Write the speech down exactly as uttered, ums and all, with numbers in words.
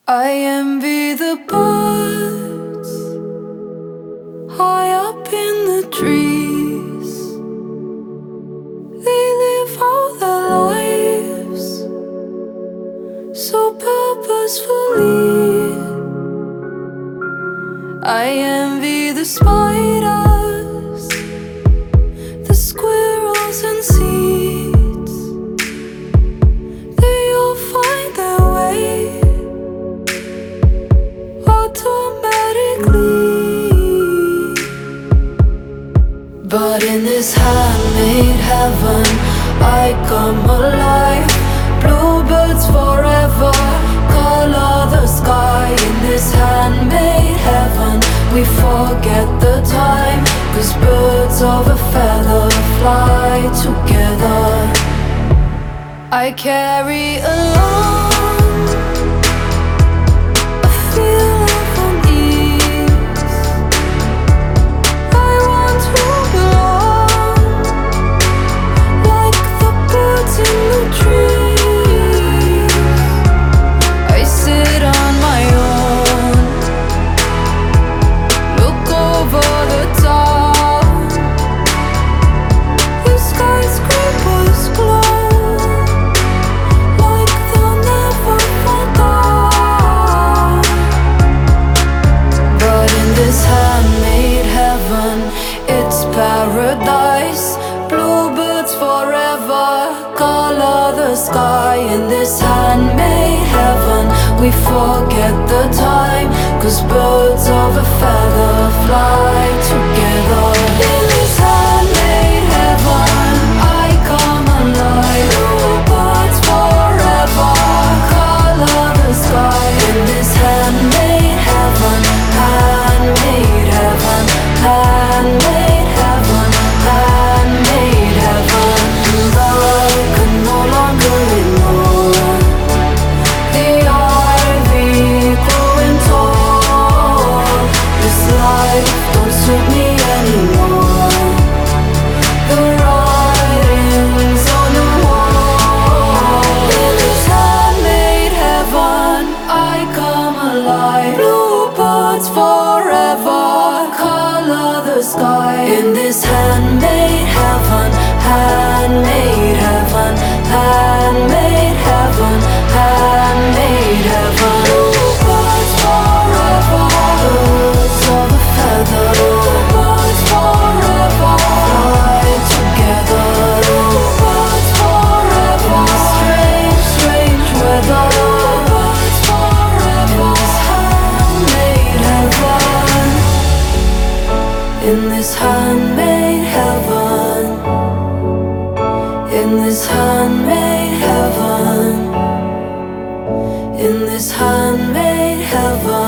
I envy the birds high up in the trees. They live all their lives so purposefully. I envy the spiders, the squirrels and seeds. They all find their way automatically. But in this handmade heaven, I come alive. Bluebirds forever color the sky. In this handmade heaven, we forget the time, 'cause birds of a feather fly together. I carry along a feel of unease. I want to belong like the birds in the trees. I sit on my own, look over the top. The skyscrapers glow like they'll never fall down. But in this handmade heaven, it's paradise. Bluebirds forever color the sky. In this handmade heaven, we forget the time, 'cause birds of a feather fly together. In this handmade heaven, I come alive. Bluebirds forever color the sky. In this handmade heaven, handmade heaven, handmade heaven, handmade heaven. And I can no longer ignore the ivy growing tall. This life don't suit me anymore. The writing's on the wall. In this handmade heaven, I come alive. Bluebirds forever color the sky. In this handmade heaven, handmade heaven, handmade heaven, handmade heaven. Bluebirds forever, birds of a feather. Bluebirds forever fly together. Bluebirds forever, strange, strange weather. Bluebirds forever, in this handmade heaven. In this handmade heaven, in this handmade heaven, in this handmade heaven.